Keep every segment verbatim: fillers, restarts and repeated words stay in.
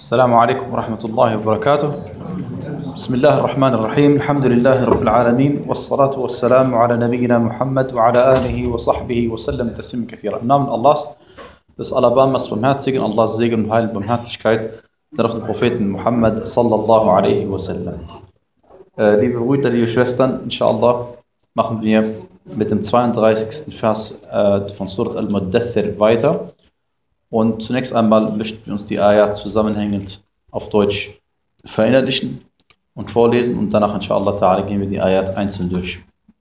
السلام عليكم ورحمة الله وبركاته. بسم الله الرحمن الرحيم. الحمد لله رب العالمين والصلاة والسلام على نبينا Muhammad wa ala alihi wa sahbihi wa sallam taslim kathira. Im Namen Allahs, des Alabamas Barmherzigen, Allahs Segen und Heil und Barmherzigkeit, der auf den Propheten Muhammad sallallahu alaihi wa sallam. Äh, liebe Brüder, liebe Schwestern, inshallah machen wir mit dem zweiunddreißigsten Vers äh, von Surat Al-Muddathir weiter. Und zunächst einmal möchten wir uns die Ayat zusammenhängend auf Deutsch verinnerlichen und vorlesen und danach inshallah ta'ala gehen wir die Ayat einzeln durch.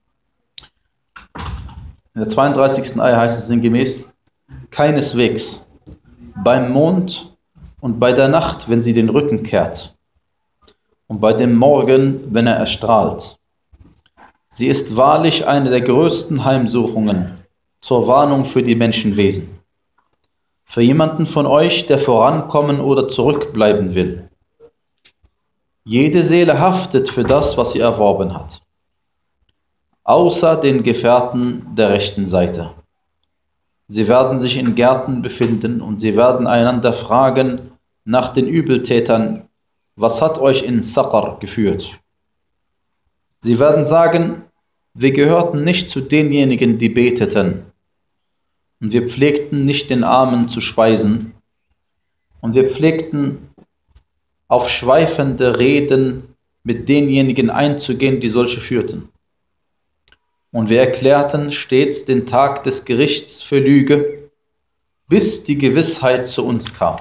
In der zweiunddreißigsten Ayat heißt es sinngemäß: Keineswegs beim Mond und bei der Nacht, wenn sie den Rücken kehrt, und bei dem Morgen, wenn er erstrahlt. Sie ist wahrlich eine der größten Heimsuchungen zur Warnung für die Menschenwesen. Für jemanden von euch, der vorankommen oder zurückbleiben will. Jede Seele haftet für das, was sie erworben hat, außer den Gefährten der rechten Seite. Sie werden sich in Gärten befinden und sie werden einander fragen nach den Übeltätern: Was hat euch in Saqar geführt? Sie werden sagen: Wir gehörten nicht zu denjenigen, die beteten, und wir pflegten nicht den Armen zu speisen, und wir pflegten auf schweifende Reden mit denjenigen einzugehen, die solche führten. Und wir erklärten stets den Tag des Gerichts für Lüge, bis die Gewissheit zu uns kam.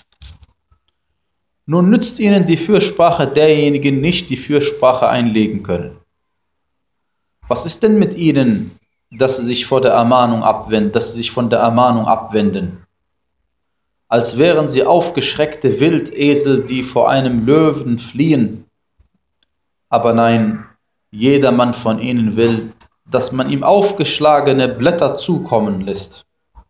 Nun nützt ihnen die Fürsprache derjenigen nicht, die Fürsprache einlegen können. Was ist denn mit ihnen, dass sie sich vor der Ermahnung abwenden, dass sie sich von der Ermahnung abwenden? Als wären sie aufgeschreckte Wildesel, die vor einem Löwen fliehen. Aber nein, jedermann von ihnen will, dass man ihm aufgeschlagene Blätter zukommen lässt.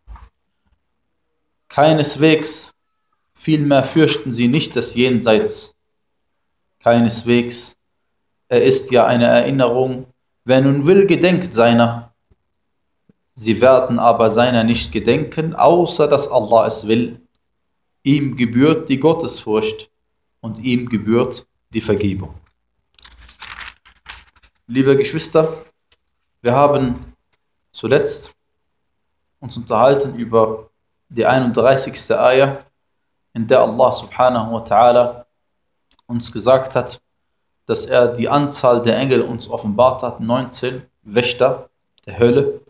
Keineswegs, vielmehr fürchten sie nicht das Jenseits. Keineswegs, er ist ja eine Erinnerung, wer nun will, gedenkt seiner. Sie werden aber seiner nicht gedenken, außer dass Allah es will. Ihm gebührt die Gottesfurcht und ihm gebührt die Vergebung. Liebe Geschwister, wir haben zuletzt uns unterhalten über die einunddreißigste Ayah, in der Allah subhanahu wa ta'ala uns gesagt hat, dass er die Anzahl der Engel uns offenbart hat, neunzehn Wächter der Hölle.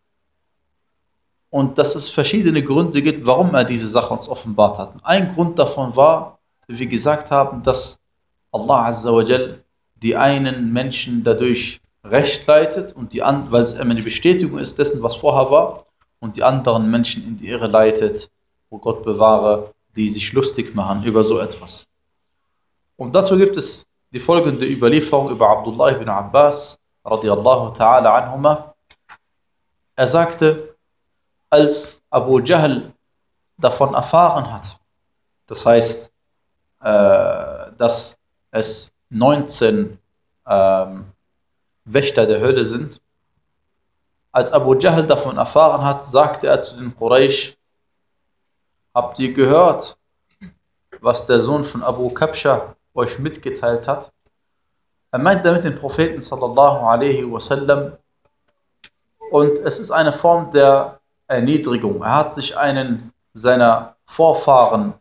Und dass es verschiedene Gründe gibt, warum er diese Sache uns offenbart hat. Ein Grund davon war, wie wir gesagt haben, dass Allah Azza wa Jal die einen Menschen dadurch recht leitet, und die an, weil es eine Bestätigung ist dessen, was vorher war, und die anderen Menschen in die Irre leitet, wo Gott bewahre, die sich lustig machen über so etwas. Und dazu gibt es die folgende Überlieferung über Abdullah ibn Abbas radiyallahu ta'ala anhuma. Er sagte, als Abu Jahl davon erfahren hat, das heißt, äh, dass es neunzehn ähm, Wächter der Hölle sind, als Abu Jahl davon erfahren hat, sagte er zu den Quraysh: Habt ihr gehört, was der Sohn von Abu Kabsha euch mitgeteilt hat? Er meint damit den Propheten sallallahu alaihi wasallam, und es ist eine Form der Erniedrigung. Er hat sich einen seiner Vorfahren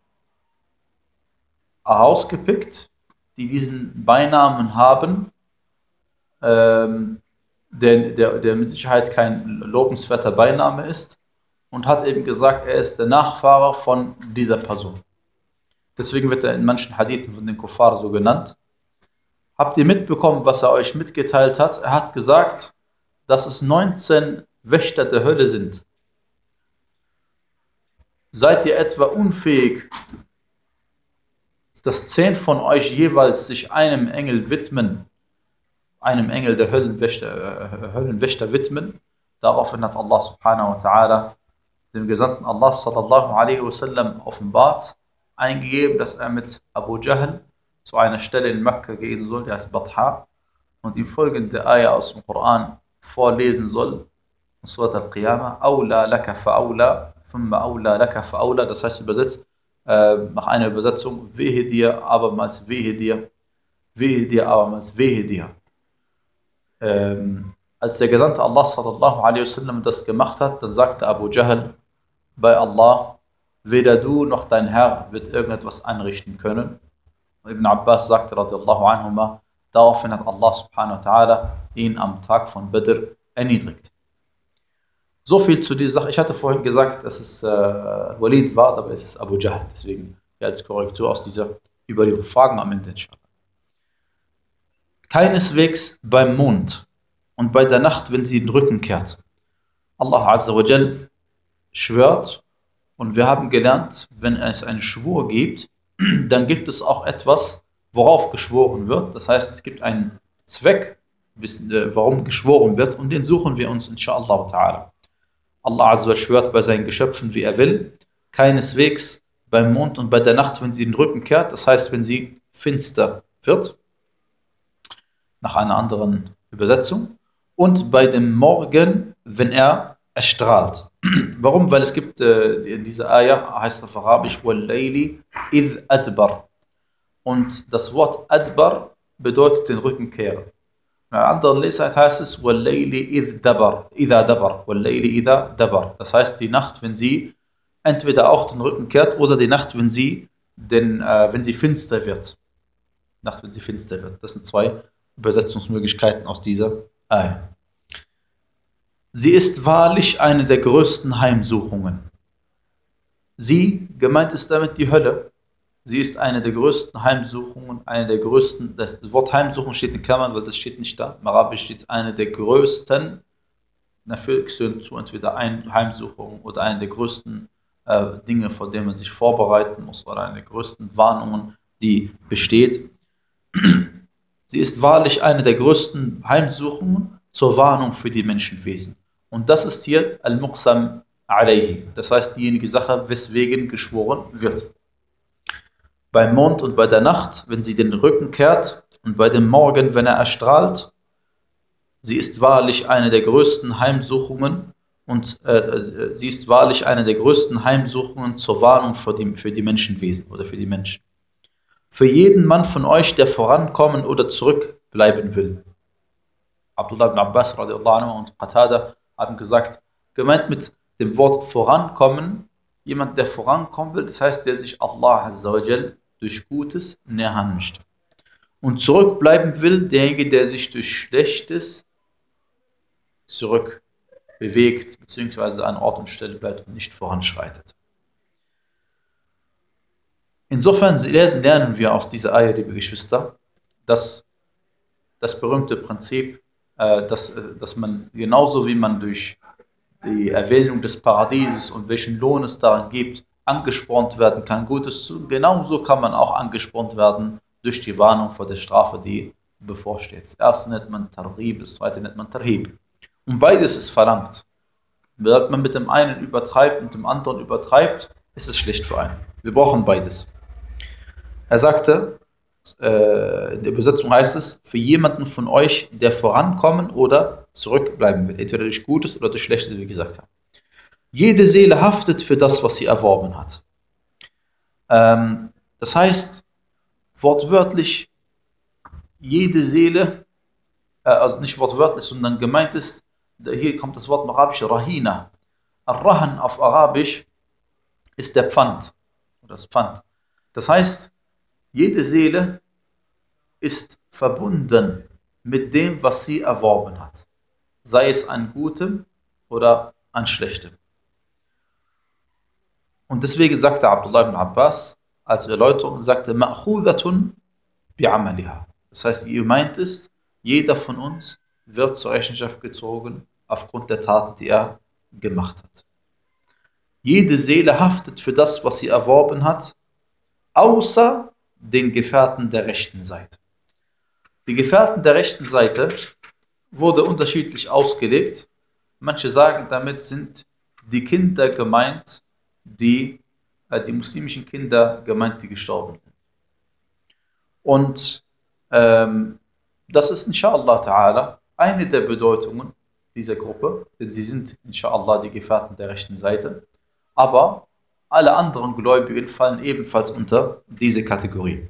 herausgepickt, die diesen Beinamen haben, ähm, der, der, der mit Sicherheit kein lobenswerter Beiname ist, und hat eben gesagt, er ist der Nachfahre von dieser Person. Deswegen wird er in manchen Hadithen von den Kuffar so genannt. Habt ihr mitbekommen, was er euch mitgeteilt hat? Er hat gesagt, dass es neunzehn Wächter der Hölle sind. Seid ihr etwa unfähig, dass zehn von euch jeweils sich einem Engel widmen, einem Engel der Höllenwächter, äh, Höllenwächter widmen? Daraufhin hat Allah subhanahu wa ta'ala dem Gesandten Allah sallallahu alaihi wasallam offenbart, eingegeben, dass er mit Abu Jahl zu einer Stelle in Mekka gehen soll, die heißt Batha, und ihm folgende Ayah aus dem Koran vorlesen soll, Surat al-Qiyamah: Awla laka fa awla, thumma awla laka fa awla. Das heißt übersetzt: äh, nach einer Übersetzung, wehe dir, abermals wehe dir, wehe dir, abermals wehe dir. Ähm, als der Gesandte Allah sallallahu alaihi wasallam das gemacht hat, dann sagte Abu Jahl, bei Allah, weder du noch dein Herr wird irgendetwas anrichten können. Und Ibn Abbas sagte, radiallahu anhuma, daraufhin hat Allah subhanahu wa ta'ala ihn am Tag von Badr erniedrigt. So viel zu dieser Sache. Ich hatte vorhin gesagt, dass es äh, Walid war, aber es ist Abu Jahl. Deswegen ja, als Korrektur aus dieser Überlieferung. Fragen am Ende, inshallah. Keineswegs beim Mond und bei der Nacht, wenn sie den Rücken kehrt. Allah Azza wa Jal schwört und wir haben gelernt, wenn es einen Schwur gibt, dann gibt es auch etwas, worauf geschworen wird. Das heißt, es gibt einen Zweck, warum geschworen wird und den suchen wir uns inshallah ta'ala. Allah Azza wa Jal schwört bei seinen Geschöpfen, wie er will, keineswegs beim Mond und bei der Nacht, wenn sie den Rücken kehrt, das heißt, wenn sie finster wird, nach einer anderen Übersetzung, und bei dem Morgen, wenn er erstrahlt. Warum? Weil es gibt, äh, in dieser Ayah heißt auf Arabisch, وَاللَّيْلِ إِذْ أَدْبَرْ. Und das Wort Adbar bedeutet den Rücken kehren. In einer anderen Lesart heißt es, وَاللَّيْلِ إِذْ دَبَرْ, إِذَا دَبَرْ, وَاللَّيْلِ إِذَا دَبَرْ. Das heißt, die Nacht, wenn sie entweder auch den Rücken kehrt, oder die Nacht, wenn sie, den, äh, wenn sie finster wird. Nacht, wenn sie finster wird. Das sind zwei Übersetzungsmöglichkeiten aus dieser Ayah. Sie ist wahrlich eine der größten Heimsuchungen. Sie, gemeint ist damit die Hölle, sie ist eine der größten Heimsuchungen, eine der größten, das Wort Heimsuchung steht in Klammern, weil das steht nicht da, im Arabisch steht eine der größten, dafür gehören zu entweder eine Heimsuchung oder eine der größten äh, Dinge, vor denen man sich vorbereiten muss, oder eine der größten Warnungen, die besteht. Sie ist wahrlich eine der größten Heimsuchungen zur Warnung für die Menschenwesen. Und das ist hier Al-Muqsam alayhi, das heißt diejenige Sache, weswegen geschworen wird. Beim Mond und bei der Nacht, wenn sie den Rücken kehrt, und bei dem Morgen, wenn er erstrahlt, sie ist wahrlich eine der größten Heimsuchungen und äh, sie ist wahrlich eine der größten Heimsuchungen zur Warnung für die, für die Menschenwesen oder für die Menschen. Für jeden Mann von euch, der vorankommen oder zurückbleiben will. Abdullah ibn Abbas radiallahu anhu und Qatada haben gesagt, gemeint mit dem Wort vorankommen, jemand, der vorankommen will, das heißt, der sich Allah Azza wa Jal durch Gutes nähern möchte. Und zurückbleiben will, derjenige, der sich durch Schlechtes zurückbewegt, beziehungsweise an Ort und Stelle bleibt und nicht voranschreitet. Insofern lernen wir aus dieser Ayah, liebe Geschwister, dass das berühmte Prinzip, dass, dass man genauso wie man durch die Erwähnung des Paradieses und welchen Lohn es daran gibt, angespornt werden kann, Gutes zu tun, genauso kann man auch angespornt werden durch die Warnung vor der Strafe, die bevorsteht. Das erste nennt man Targhib, das zweite nennt man Tarhib. Und beides ist verlangt. Wenn man mit dem einen übertreibt und dem anderen übertreibt, ist es schlecht für einen. Wir brauchen beides. Er sagte, äh, in der Übersetzung heißt es, für jemanden von euch, der vorankommen oder zurückbleiben will, entweder durch Gutes oder durch Schlechtes, wie wir gesagt haben. Jede Seele haftet für das, was sie erworben hat. Ähm, das heißt, wortwörtlich, jede Seele, äh, also nicht wortwörtlich, sondern gemeint ist, hier kommt das Wort im Arabischen Rahina. Ar-Rahan auf Arabisch ist der Pfand, oder das Pfand. Das heißt, jede Seele ist verbunden mit dem, was sie erworben hat. Sei es an Gutem oder an Schlechtem. Und deswegen sagte Abdullah ibn Abbas als Erläuterung, sagte, Ma'khudhatun bi'amaliha. Das heißt, ihr meint ist, jeder von uns wird zur Rechenschaft gezogen aufgrund der Taten, die er gemacht hat. Jede Seele haftet für das, was sie erworben hat, außer den Gefährten der rechten Seite. Die Gefährten der rechten Seite wurde unterschiedlich ausgelegt. Manche sagen, damit sind die Kinder gemeint, die, äh, die muslimischen Kinder gemeint, die gestorben sind. Und ähm, das ist inshallah ta'ala eine der Bedeutungen dieser Gruppe, denn sie sind inshallah die Gefährten der rechten Seite. Aber alle anderen Gläubigen fallen ebenfalls unter diese Kategorie.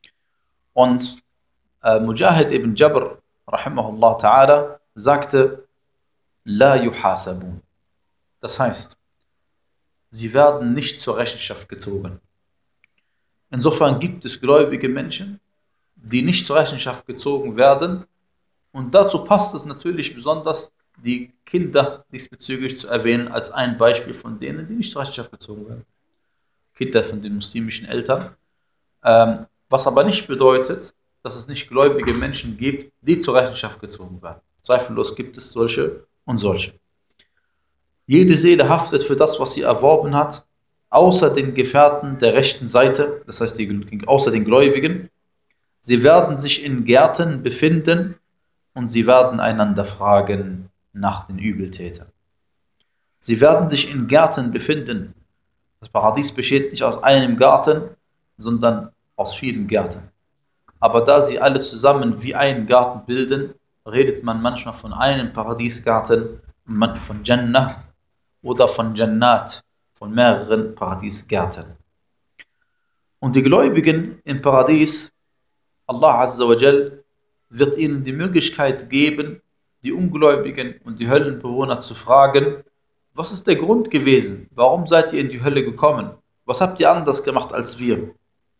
Und äh, Mujahid ibn Jabr, rahimahullah ta'ala, sagte, La yuhasabun. Das heißt, sie werden nicht zur Rechenschaft gezogen. Insofern gibt es gläubige Menschen, die nicht zur Rechenschaft gezogen werden. Und dazu passt es natürlich besonders, die Kinder diesbezüglich zu erwähnen, als ein Beispiel von denen, die nicht zur Rechenschaft gezogen werden. Kinder von den muslimischen Eltern. Ähm, was aber nicht bedeutet, dass es nicht gläubige Menschen gibt, die zur Rechenschaft gezogen werden. Zweifellos gibt es solche und solche. Jede Seele haftet für das, was sie erworben hat, außer den Gefährten der rechten Seite, das heißt die, außer den Gläubigen. Sie werden sich in Gärten befinden und sie werden einander fragen nach den Übeltätern. Sie werden sich in Gärten befinden. Das Paradies besteht nicht aus einem Garten, sondern aus vielen Gärten. Aber da sie alle zusammen wie einen Garten bilden, redet man manchmal von einem Paradiesgarten, manchmal von Jannah oder von Jannat, von mehreren Paradiesgärten. Und die Gläubigen im Paradies, Allah Azza wa Jal, wird ihnen die Möglichkeit geben, die Ungläubigen und die Höllenbewohner zu fragen, was ist der Grund gewesen? Warum seid ihr in die Hölle gekommen? Was habt ihr anders gemacht als wir?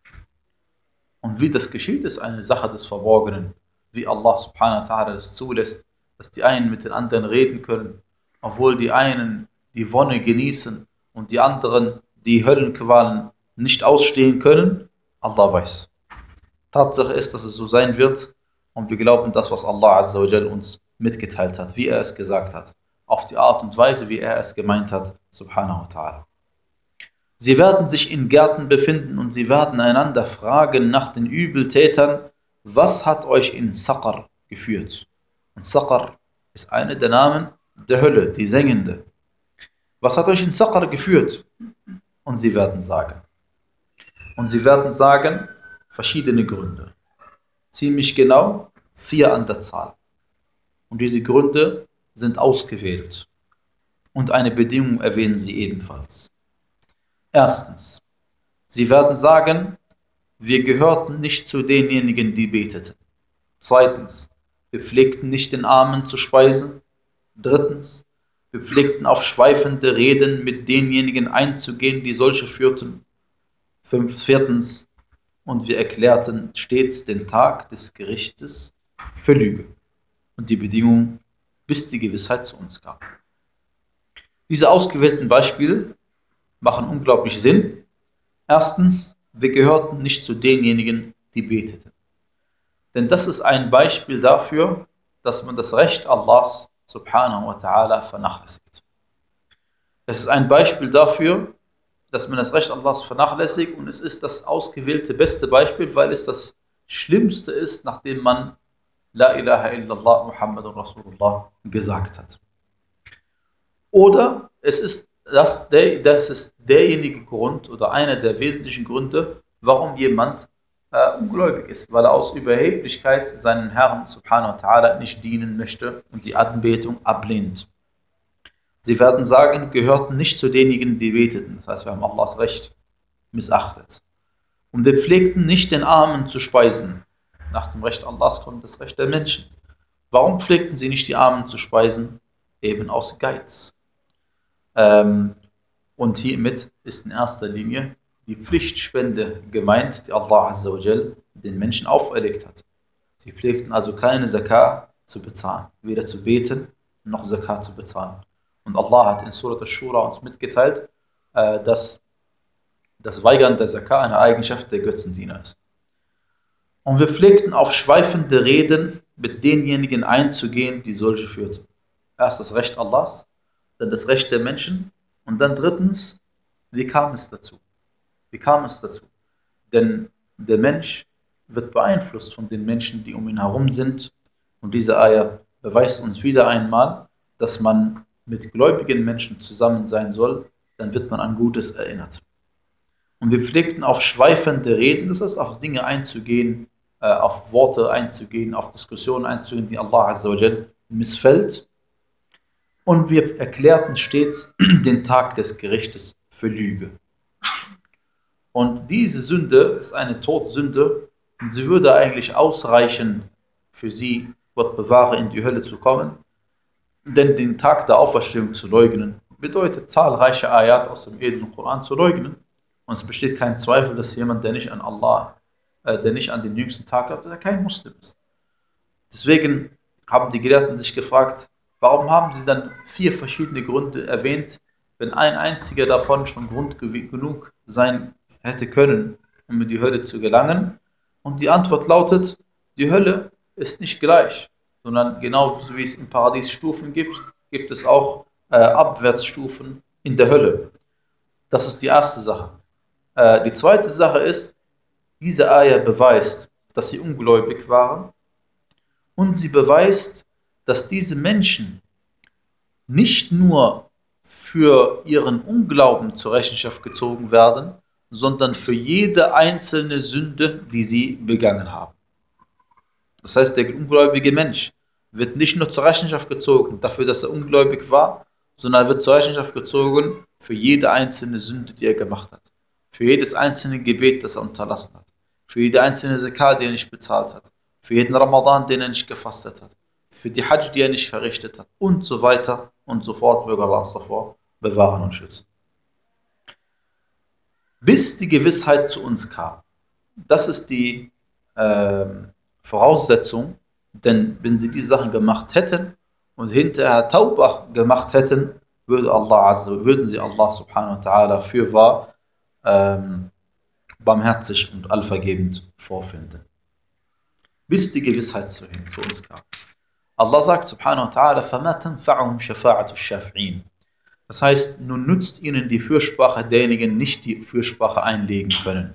Und wie das geschieht, ist eine Sache des Verborgenen. Wie Allah subhanahu wa ta'ala das zulässt, dass die einen mit den anderen reden können, obwohl die einen die Wonne genießen und die anderen die Höllenqualen nicht ausstehen können. Allah weiß. Tatsache ist, dass es so sein wird und wir glauben das, was Allah Azza wa Jal uns mitgeteilt hat, wie er es gesagt hat, auf die Art und Weise, wie er es gemeint hat, subhanahu wa ta'ala. Sie werden sich in Gärten befinden und sie werden einander fragen nach den Übeltätern, was hat euch in Saqar geführt? Und Saqar ist einer der Namen der Hölle, die Sengende. Was hat euch in Saqar geführt? Und sie werden sagen. Und sie werden sagen, verschiedene Gründe. Ziemlich genau vier an der Zahl. Und diese Gründe sind ausgewählt. Und eine Bedingung erwähnen sie ebenfalls. Erstens, sie werden sagen, wir gehörten nicht zu denjenigen, die beteten. Zweitens, wir pflegten nicht den Armen zu speisen. Drittens, wir pflegten auf schweifende Reden mit denjenigen einzugehen, die solche führten. Fünf, viertens, und wir erklärten stets den Tag des Gerichtes für Lüge. Und die Bedingung, bis die Gewissheit zu uns kam. Diese ausgewählten Beispiele machen unglaublich Sinn. Erstens, wir gehörten nicht zu denjenigen, die beteten. Denn das ist ein Beispiel dafür, dass man das Recht Allahs subhanahu wa ta'ala vernachlässigt. Es ist ein Beispiel dafür, dass man das Recht Allahs vernachlässigt und es ist das ausgewählte beste Beispiel, weil es das Schlimmste ist, nachdem man La ilaha illallah Muhammadun Rasulullah gesagt hat. Oder es ist, das, der, das ist derjenige Grund oder einer der wesentlichen Gründe, warum jemand äh, ungläubig ist, weil er aus Überheblichkeit seinen Herrn subhanahu wa ta'ala nicht dienen möchte und die Anbetung ablehnt. Sie werden sagen, gehörten nicht zu denjenigen, die beteten. Das heißt, wir haben Allahs Recht missachtet. Und wir pflegten nicht den Armen zu speisen. Nach dem Recht Allahs kommt das Recht der Menschen. Warum pflegten sie nicht die Armen zu speisen? Eben aus Geiz. Ähm, und hiermit ist in erster Linie die Pflichtspende gemeint, die Allah Azza wa Jal den Menschen auferlegt hat. Sie pflegten also keine Zakah zu bezahlen, weder zu beten noch Zakah zu bezahlen. Und Allah hat in Surat al-Shura uns mitgeteilt, äh, dass das Weigern der Zakah eine Eigenschaft der Götzendiener ist. Und wir pflegten auf schweifende Reden mit denjenigen einzugehen, die solche führten. Erst das Recht Allahs, dann das Recht der Menschen und dann drittens, wie kam es dazu? Wie kam es dazu? Denn der Mensch wird beeinflusst von den Menschen, die um ihn herum sind. Und diese Ayah beweist uns wieder einmal, dass man mit gläubigen Menschen zusammen sein soll, dann wird man an Gutes erinnert. Und wir pflegten auf schweifende Reden, das heißt auf Dinge einzugehen, auf Worte einzugehen, auf Diskussionen einzugehen, die Allah Azza wa Jal missfällt. Und wir erklärten stets den Tag des Gerichtes für Lüge. Und diese Sünde ist eine Todsünde und sie würde eigentlich ausreichen für sie, Gott bewahre, in die Hölle zu kommen. Denn den Tag der Auferstehung zu leugnen, bedeutet zahlreiche Ayat aus dem edlen Koran zu leugnen. Und es besteht kein Zweifel, dass jemand, der nicht an Allah, äh, der nicht an den jüngsten Tag glaubt, dass er kein Muslim ist. Deswegen haben die Gelehrten sich gefragt, warum haben sie dann vier verschiedene Gründe erwähnt, wenn ein einziger davon schon Grund genug sein hätte können, um in die Hölle zu gelangen? Und die Antwort lautet, die Hölle ist nicht gleich, sondern genauso wie es im Paradies Stufen gibt, gibt es auch äh, Abwärtsstufen in der Hölle. Das ist die erste Sache. Äh, die zweite Sache ist, diese Ayah beweist, dass sie ungläubig waren. Und sie beweist, dass diese Menschen nicht nur für ihren Unglauben zur Rechenschaft gezogen werden, sondern für jede einzelne Sünde, die sie begangen haben. Das heißt, der ungläubige Mensch wird nicht nur zur Rechenschaft gezogen dafür, dass er ungläubig war, sondern er wird zur Rechenschaft gezogen für jede einzelne Sünde, die er gemacht hat. Für jedes einzelne Gebet, das er unterlassen hat. Für jede einzelne Zakat, die er nicht bezahlt hat. Für jeden Ramadan, den er nicht gefastet hat. Für die Hajj, die er nicht verrichtet hat. Und so weiter und so fort. Möge Allah uns davor bewahren und schützen. Bis die Gewissheit zu uns kam. Das ist die äh, Voraussetzung, denn wenn sie diese Sachen gemacht hätten und hinterher Taubah gemacht hätten, würde Allah Azza, würden sie Allah subhanahu wa ta'ala fürwahr ähm, barmherzig und allvergebend vorfinden. Bis die Gewissheit zu, zu uns kam. Allah sagt subhanahu wa ta'ala, فَمَا تَنْفَعُهُمْ شَفَاعَةُ الشَّافِعِينَ. Das heißt, nun nützt ihnen die Fürsprache derjenigen nicht, die Fürsprache einlegen können.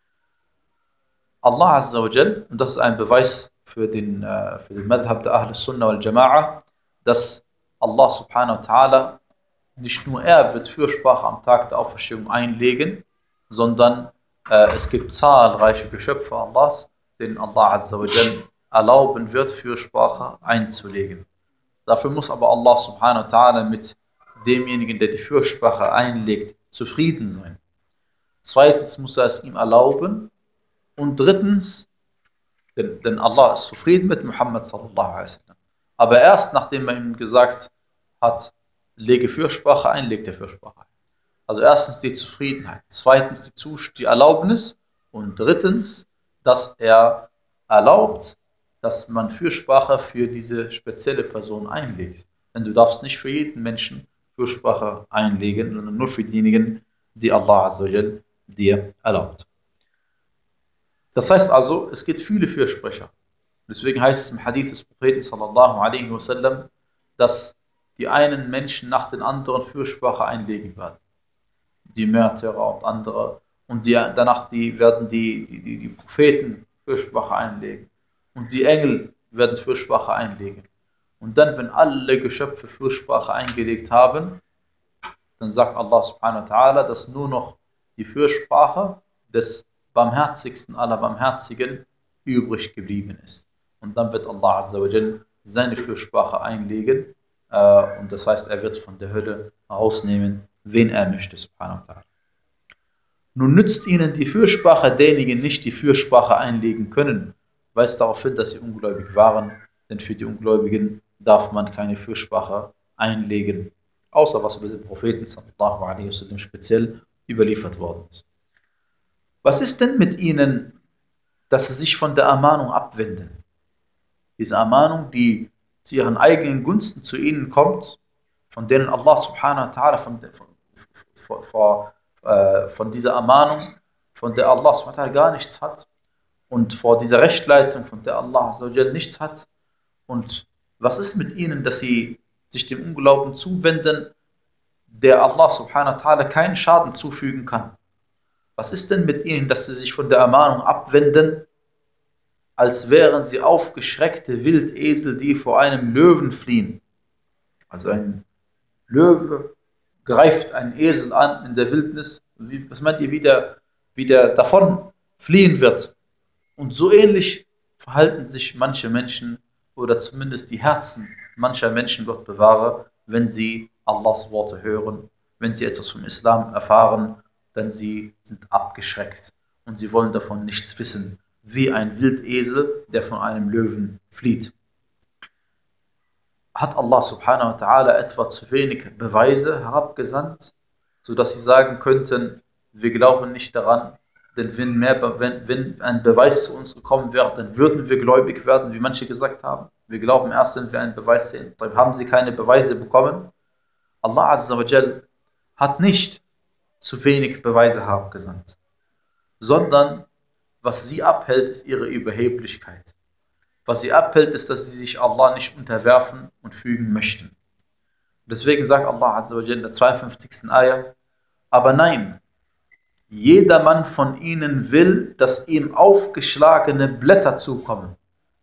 Allah Azza wa Jal, und das ist ein Beweis für den, äh, für den Madhab der Ahl Sunnah wal Jama'a, dass Allah subhanahu wa ta'ala nicht nur er wird Fürsprache am Tag der Auferstehung einlegen, sondern äh, es gibt zahlreiche Geschöpfe Allahs, denen Allah Azza wa Jal erlauben wird, Fürsprache einzulegen. Dafür muss aber Allah subhanahu wa ta'ala mit demjenigen, der die Fürsprache einlegt, zufrieden sein. Zweitens muss er es ihm erlauben. Und drittens, denn, denn Allah ist zufrieden mit Muhammad sallallahu alaihi wasallam. Aber erst nachdem er ihm gesagt hat, lege Fürsprache ein, legt er Fürsprache ein. Also erstens die Zufriedenheit, zweitens die, Zus- die Erlaubnis und drittens, dass er erlaubt, dass man Fürsprache für diese spezielle Person einlegt. Denn du darfst nicht für jeden Menschen Fürsprache einlegen, sondern nur für diejenigen, die Allah Azza wa Jal dir erlaubt. Das heißt also, es gibt viele Fürsprecher. Deswegen heißt es im Hadith des Propheten sallallahu alaihi wasallam, dass die einen Menschen nach den anderen Fürsprache einlegen werden. Die Märtyrer und andere. Und die, danach die, werden die, die, die, die Propheten Fürsprache einlegen. Und die Engel werden Fürsprache einlegen. Und dann, wenn alle Geschöpfe Fürsprache eingelegt haben, dann sagt Allah subhanahu wa ta'ala, dass nur noch die Fürsprache des barmherzigsten aller Barmherzigen übrig geblieben ist. Und dann wird Allah Azza wa Jal seine Fürsprache einlegen äh, und das heißt, er wird von der Hölle rausnehmen, wen er möchte, subhanahu wa ta'ala. Nun nützt ihnen die Fürsprache derjenigen nicht, die Fürsprache einlegen können, weist darauf hin, dass sie ungläubig waren, denn für die Ungläubigen darf man keine Fürsprache einlegen, außer was über den Propheten sallallahu alaihi wasallam speziell überliefert worden ist. Was ist denn mit ihnen, dass sie sich von der Ermahnung abwenden? Diese Ermahnung, die zu ihren eigenen Gunsten zu ihnen kommt, von denen Allah subhanahu wa ta'ala von, von, von, äh, von dieser Ermahnung, von der Allah subhanahu wa ta'ala gar nichts hat und vor dieser Rechtleitung, von der Allah azza wa jal nichts hat. Und was ist mit ihnen, dass sie sich dem Unglauben zuwenden, der Allah subhanahu wa ta'ala keinen Schaden zufügen kann? Was ist denn mit ihnen, dass sie sich von der Ermahnung abwenden, als wären sie aufgeschreckte Wildesel, die vor einem Löwen fliehen? Also ein Löwe greift einen Esel an in der Wildnis. Wie, was meint ihr, wie der, wie der davon fliehen wird? Und so ähnlich verhalten sich manche Menschen oder zumindest die Herzen mancher Menschen, Gott bewahre, wenn sie Allahs Worte hören, wenn sie etwas vom Islam erfahren denn sie sind abgeschreckt und sie wollen davon nichts wissen, wie ein Wildesel, der von einem Löwen flieht. Hat Allah subhanahu wa ta'ala etwa zu wenig Beweise herabgesandt, sodass sie sagen könnten, wir glauben nicht daran, denn wenn, mehr, wenn, wenn ein Beweis zu uns gekommen wäre, dann würden wir gläubig werden, wie manche gesagt haben. Wir glauben erst, wenn wir einen Beweis sehen. Dann haben sie keine Beweise bekommen. Allah Azza wa Jal hat nicht zu wenig Beweise herabgesandt, sondern was sie abhält, ist ihre Überheblichkeit. Was sie abhält, ist, dass sie sich Allah nicht unterwerfen und fügen möchten. Deswegen sagt Allah Azza wa Jal in der zweiundfünfzigsten Ayah, aber nein, jedermann von ihnen will, dass ihm aufgeschlagene Blätter zukommen.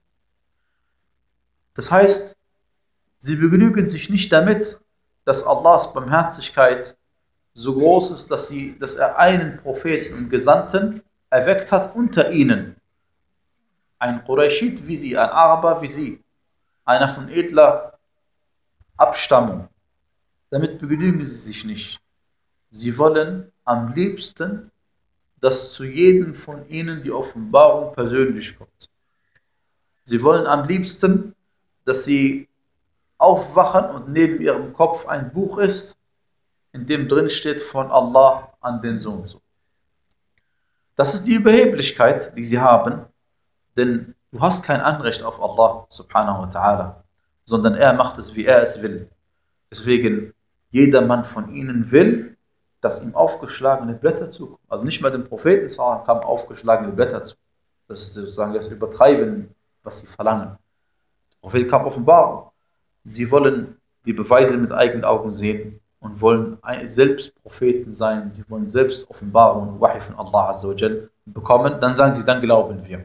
Das heißt, sie begnügen sich nicht damit, dass Allahs Barmherzigkeit so groß ist, dass, sie, dass er einen Propheten und Gesandten erweckt hat unter ihnen. Ein Qurayshit wie sie, ein Araber wie sie, einer von edler Abstammung. Damit begnügen sie sich nicht. Sie wollen am liebsten, dass zu jedem von ihnen die Offenbarung persönlich kommt. Sie wollen am liebsten, dass sie aufwachen und neben ihrem Kopf ein Buch ist, in dem drin steht von Allah an den Sohn. Das ist die Überheblichkeit, die sie haben, denn du hast kein Anrecht auf Allah subhanahu wa ta'ala, sondern er macht es, wie er es will. Deswegen, jedermann von ihnen will, dass ihm aufgeschlagene Blätter zukommen. Also nicht mal dem Propheten kamen aufgeschlagene Blätter zu. Das ist sozusagen das Übertreiben, was sie verlangen. Der Prophet kam Offenbarung. Sie wollen die Beweise mit eigenen Augen sehen und wollen selbst Propheten sein. Sie wollen selbst Offenbarung und Wahi von Allah Azza wa Jal bekommen. Dann sagen sie, dann glauben wir.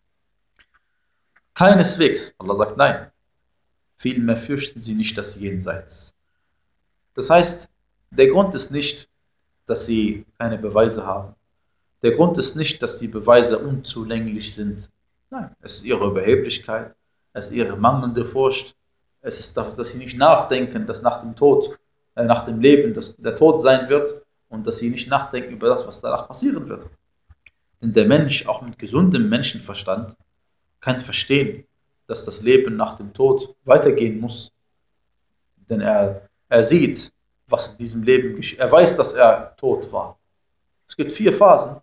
Keineswegs. Allah sagt nein. Vielmehr fürchten sie nicht das Jenseits. Das heißt, der Grund ist nicht, dass sie keine Beweise haben. Der Grund ist nicht, dass die Beweise unzulänglich sind. Nein, es ist ihre Überheblichkeit, es ist ihre mangelnde Furcht, es ist, das, dass sie nicht nachdenken, dass nach dem Tod, äh, nach dem Leben, dass der Tod sein wird und dass sie nicht nachdenken über das, was danach passieren wird. Denn der Mensch, auch mit gesundem Menschenverstand, kann verstehen, dass das Leben nach dem Tod weitergehen muss. Denn er, er sieht, was in diesem Leben geschieht. Er weiß, dass er tot war. Es gibt vier Phasen.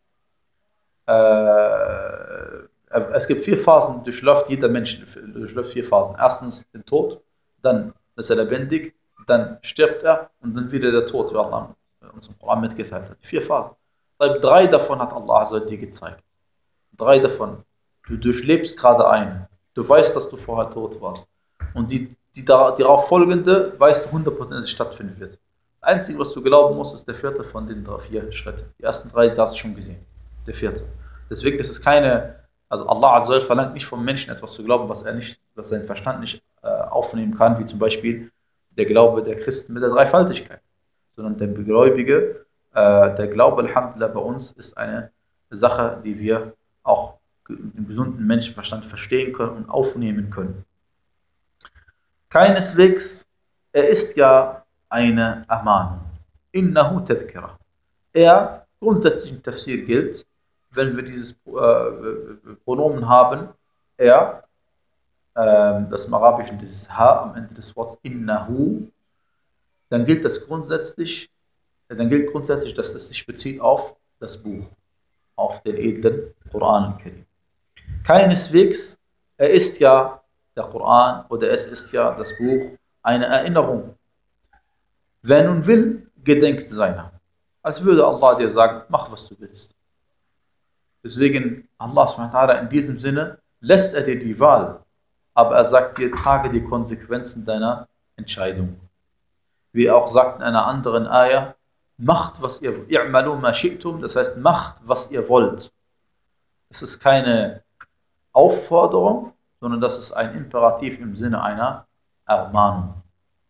Äh, es gibt vier Phasen, durchläuft jeder Mensch durchläuft vier Phasen. Erstens den Tod, dann ist er lebendig, dann stirbt er und dann wieder der Tod, wie Allah uns im Koran mitgeteilt hat. Vier Phasen. Drei davon hat Allah also dir gezeigt. Drei davon. Du durchlebst gerade eine. Du weißt, dass du vorher tot warst. Und die, die darauf folgende, weißt du hundert Prozent, dass es stattfinden wird. Das Einzige, was du glauben musst, ist der vierte von den drei, vier Schritten. Die ersten drei hast du schon gesehen. Der vierte. Deswegen ist es keine, also Allah Azza wa Jalla verlangt nicht vom Menschen etwas zu glauben, was er nicht, was sein Verstand nicht äh, aufnehmen kann, wie zum Beispiel der Glaube der Christen mit der Dreifaltigkeit. Sondern der Gläubige, äh, der Glaube, Alhamdulillah, bei uns ist eine Sache, die wir auch im gesunden Menschenverstand verstehen können und aufnehmen können. Keineswegs, er ist ja eine Ermahnung. Innahu tadhkira. Er, grundsätzlich im Tafsir gilt, wenn wir dieses äh, Pronomen haben, er, äh, das im Arabischen dieses Ha am Ende des Wortes Innahu, dann gilt das grundsätzlich, dann gilt grundsätzlich, dass es sich bezieht auf das Buch, auf den edlen Koran al-Karim. Keineswegs, er ist ja der Koran oder es ist ja das Buch eine Erinnerung. Wer nun will, gedenkt seiner. Als würde Allah dir sagen, mach was du willst. Deswegen, Allah subhanahu wa ta'ala in diesem Sinne, lässt er dir die Wahl, aber er sagt dir, trage die Konsequenzen deiner Entscheidung. Wie er auch sagt in einer anderen Ayah, macht was ihr, i'malu ma shi'tum, das heißt, macht was ihr wollt. Das ist keine Aufforderung, sondern das ist ein Imperativ im Sinne einer Ermahnung.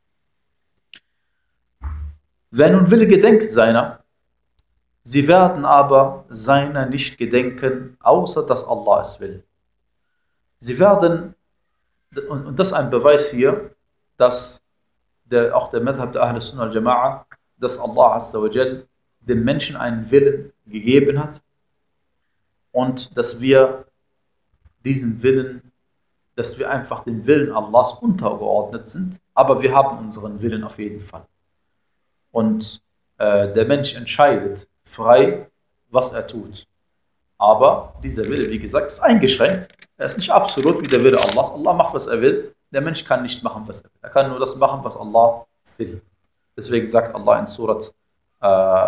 Wer nun will, gedenkt seiner, sie werden aber seiner nicht gedenken, außer dass Allah es will. Sie werden, und das ist ein Beweis hier, dass der, auch der Madhab der Ahl Sunnah al-Jama'a, dass Allah Azza wa Jal dem Menschen einen Willen gegeben hat und dass wir diesen Willen, dass wir einfach dem Willen Allahs untergeordnet sind, aber wir haben unseren Willen auf jeden Fall. Und äh, der Mensch entscheidet frei, was er tut. Aber dieser Wille, wie gesagt, ist eingeschränkt. Er ist nicht absolut wie der Wille Allahs. Allah macht, was er will. Der Mensch kann nicht machen, was er will. Er kann nur das machen, was Allah will. Deswegen sagt Allah in Surat äh,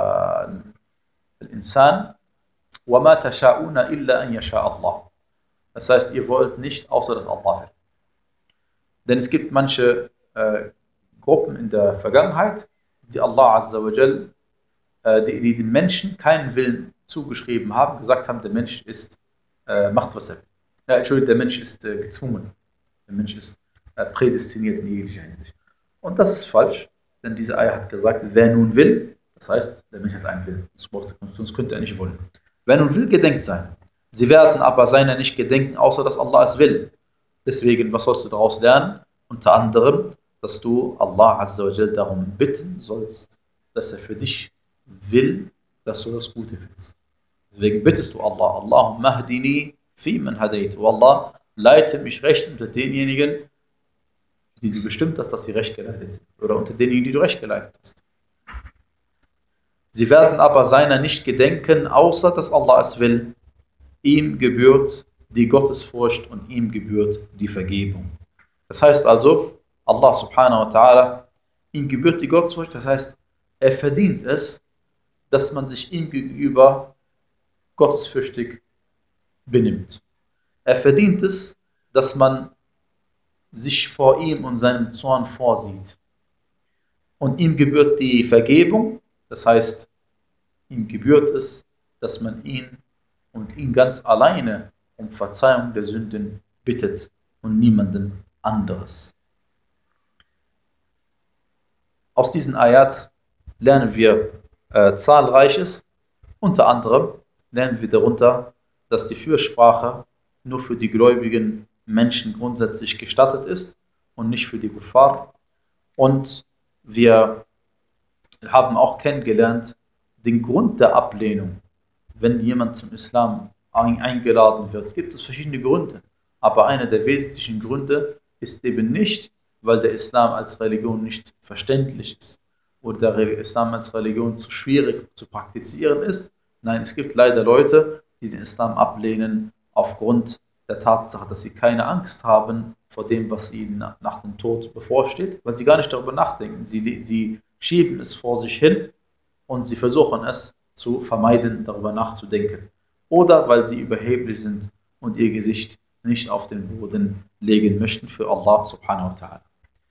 Al-Insan, وَمَا تَشَاءُونَ إِلَّا أَن يَشَاءَ اللَّهُ. Das heißt, ihr wollt nicht, außer dass Allah will. Denn es gibt manche äh, Gruppen in der Vergangenheit, die Allah Azza wa Jal, äh, die, die den Menschen keinen Willen zugeschrieben haben, gesagt haben, der Mensch ist, äh, macht was er will. Ja, Entschuldigung, der Mensch ist äh, gezwungen. Der Mensch ist äh, prädestiniert in jeglicher Hinsicht. Und das ist falsch, denn diese Ayah hat gesagt, wer nun will, das heißt, der Mensch hat einen Willen, sonst könnte er nicht wollen. Wer nun will, gedenkt sein. Sie werden aber seiner nicht gedenken, außer dass Allah es will. Deswegen, was sollst du daraus lernen? Unter anderem, dass du Allah Azza wa Jal darum bitten sollst, dass er für dich will, dass du das Gute willst. Deswegen bittest du Allah, Allahumma hdini fi man hadayt. O Allah, leite mich recht unter denjenigen, die du bestimmt hast, dass sie recht geleitet sind. Oder unter denjenigen, die du recht geleitet hast. Sie werden aber seiner nicht gedenken, außer dass Allah es will. Ihm gebührt die Gottesfurcht und ihm gebührt die Vergebung. Das heißt also, Allah subhanahu wa ta'ala, ihm gebührt die Gottesfurcht, das heißt, er verdient es, dass man sich ihm gegenüber gottesfürchtig benimmt. Er verdient es, dass man sich vor ihm und seinem Zorn vorsieht. Und ihm gebührt die Vergebung, das heißt, ihm gebührt es, dass man ihn und ihn ganz alleine um Verzeihung der Sünden bittet und niemanden anderes. Aus diesen Ayat lernen wir äh, Zahlreiches. Unter anderem lernen wir darunter, dass die Fürsprache nur für die gläubigen Menschen grundsätzlich gestattet ist und nicht für die Kuffar. Und wir haben auch kennengelernt den Grund der Ablehnung. Wenn jemand zum Islam eingeladen wird, gibt es verschiedene Gründe. Aber einer der wesentlichen Gründe ist eben nicht, weil der Islam als Religion nicht verständlich ist oder der Islam als Religion zu schwierig zu praktizieren ist. Nein, es gibt leider Leute, die den Islam ablehnen aufgrund der Tatsache, dass sie keine Angst haben vor dem, was ihnen nach dem Tod bevorsteht, weil sie gar nicht darüber nachdenken. Sie, sie schieben es vor sich hin und sie versuchen es zu vermeiden, darüber nachzudenken. Oder weil sie überheblich sind und ihr Gesicht nicht auf den Boden legen möchten für Allah subhanahu wa ta'ala.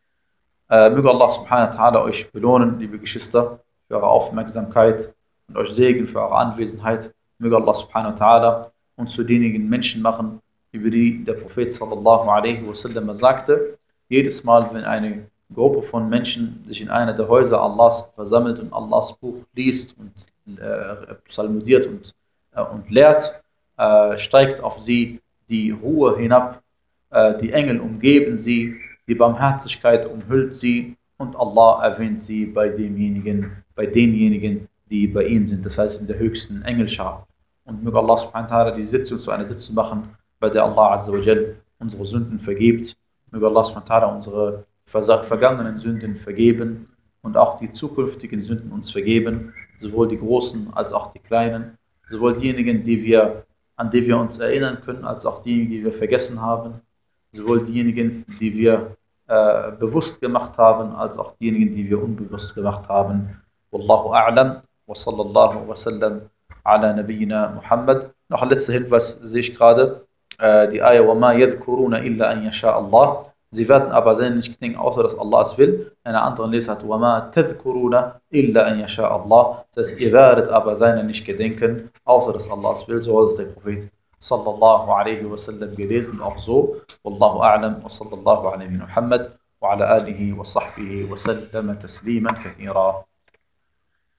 Äh, möge Allah subhanahu wa ta'ala euch belohnen, liebe Geschwister, für eure Aufmerksamkeit und euch segnen für eure Anwesenheit. Möge Allah subhanahu wa ta'ala uns zu denjenigen Menschen machen, über die der Prophet sallallahu alaihi wasallam sagte, jedes Mal, wenn eine Gruppe von Menschen sich in einer der Häuser Allahs versammelt und Allahs Buch liest und äh, psalmodiert und, äh, und lehrt, äh, steigt auf sie die Ruhe hinab, äh, die Engel umgeben sie, die Barmherzigkeit umhüllt sie und Allah erwähnt sie bei demjenigen, bei denjenigen, die bei ihm sind, das heißt in der höchsten Engelschar. Und möge Allah subhanahu wa ta'ala die Sitzung zu einer Sitzung machen, bei der Allah azza wa jal unsere Sünden vergibt. Möge Allah subhanahu wa ta'ala unsere vergangenen Sünden vergeben und auch die zukünftigen Sünden uns vergeben, sowohl die großen als auch die kleinen, sowohl diejenigen, die wir, an die wir uns erinnern können, als auch diejenigen, die wir vergessen haben, sowohl diejenigen, die wir äh, bewusst gemacht haben, als auch diejenigen, die wir unbewusst gemacht haben. Wallahu a'lam wa sallallahu wa sallam ala nabiyyina Muhammad. Noch ein letzter Hinweis sehe ich gerade, äh, die Ayah وَمَا يَذْكُرُونَ إِلَّا أَن يَشَاءَ اللَّهُ. Sie werden aber seinen nicht gedenken, außer dass Allah es will. In einer anderen Lesart, وَمَا تَذْكُرُونَ إِلَّا أَن يَشَاءَ اللَّهُ. Das heißt, ihr werdet aber seiner nicht gedenken, außer dass Allah es will. So hat es der Prophet sallallahu alaihi wasallam gelesen, auch so. Wallahu a'lam wa sallallahu alaihi wa Muhammad wa ala alihi wa sahbihi wa sallam tasliman kathira.